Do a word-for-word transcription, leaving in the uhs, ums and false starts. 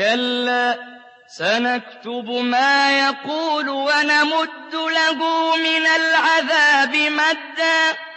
كَلَّا سَنَكْتُبُ مَا يَقُولُ وَنَمُدُّ لَهُ مِنَ الْعَذَابِ مَدًّا